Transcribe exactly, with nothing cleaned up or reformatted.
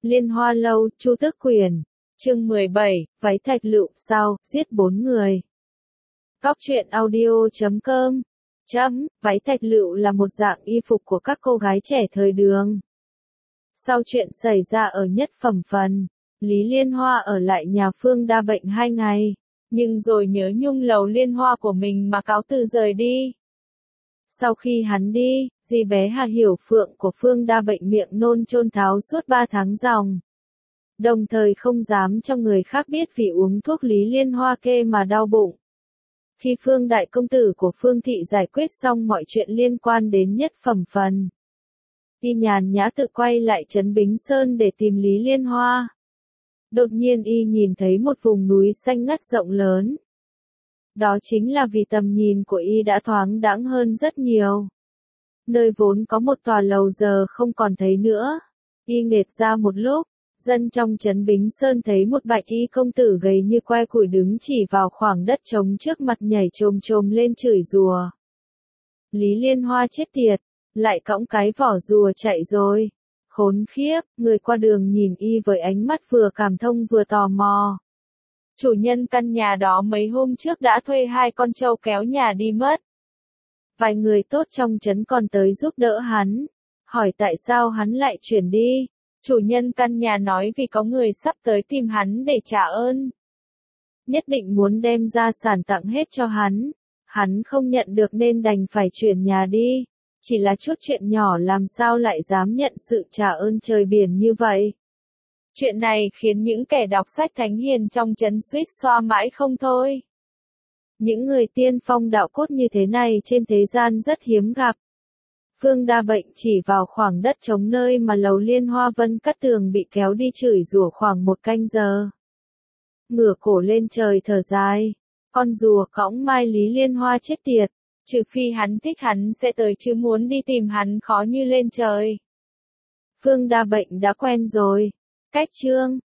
Liên Hoa lâu, Chu Tước Quyền. Chương mười bảy, váy thạch lựu, sao, giết bốn người. Góc truyện audio chấm com. Chấm, váy thạch lựu là một dạng y phục của các cô gái trẻ thời đường. Sau chuyện xảy ra ở nhất phẩm phần, Lý Liên Hoa ở lại nhà Phương Đa Bệnh hai ngày, nhưng rồi nhớ nhung lầu Liên Hoa của mình mà cáo từ rời đi. Sau khi hắn đi, dì bé Hà Hiểu Phượng của Phương Đa Bệnh miệng nôn chôn tháo suốt ba tháng ròng. Đồng thời không dám cho người khác biết vì uống thuốc Lý Liên Hoa kê mà đau bụng. Khi Phương Đại Công Tử của Phương Thị giải quyết xong mọi chuyện liên quan đến nhất phẩm phần, y nhàn nhã tự quay lại trấn Bính Sơn để tìm Lý Liên Hoa. Đột nhiên y nhìn thấy một vùng núi xanh ngắt rộng lớn. Đó chính là vì tầm nhìn của y đã thoáng đãng hơn rất nhiều. Nơi vốn có một tòa lầu giờ không còn thấy nữa. Y nghệt ra một lúc, dân trong trấn Bính Sơn thấy một bạch y công tử gầy như que củi đứng chỉ vào khoảng đất trống trước mặt nhảy chồm chồm lên chửi rủa. Lý Liên Hoa chết tiệt, lại cõng cái vỏ rùa chạy rồi. Khốn khiếp, người qua đường nhìn y với ánh mắt vừa cảm thông vừa tò mò. Chủ nhân căn nhà đó mấy hôm trước đã thuê hai con trâu kéo nhà đi mất. Vài người tốt trong trấn còn tới giúp đỡ hắn, hỏi tại sao hắn lại chuyển đi. Chủ nhân căn nhà nói vì có người sắp tới tìm hắn để trả ơn. Nhất định muốn đem gia sản tặng hết cho hắn. Hắn không nhận được nên đành phải chuyển nhà đi. Chỉ là chút chuyện nhỏ làm sao lại dám nhận sự trả ơn trời biển như vậy. Chuyện này khiến những kẻ đọc sách thánh hiền trong trấn suýt xoa mãi không thôi. Những người tiên phong đạo cốt như thế này trên thế gian rất hiếm gặp. Phương Đa Bệnh chỉ vào khoảng đất trống nơi mà lầu Liên Hoa Vân Cát Tường bị kéo đi chửi rủa khoảng một canh giờ. Ngửa cổ lên trời thở dài. Con rùa cõng mai Lý Liên Hoa chết tiệt. Trừ phi hắn thích hắn sẽ tới chứ muốn đi tìm hắn khó như lên trời. Phương Đa Bệnh đã quen rồi. Cách chương.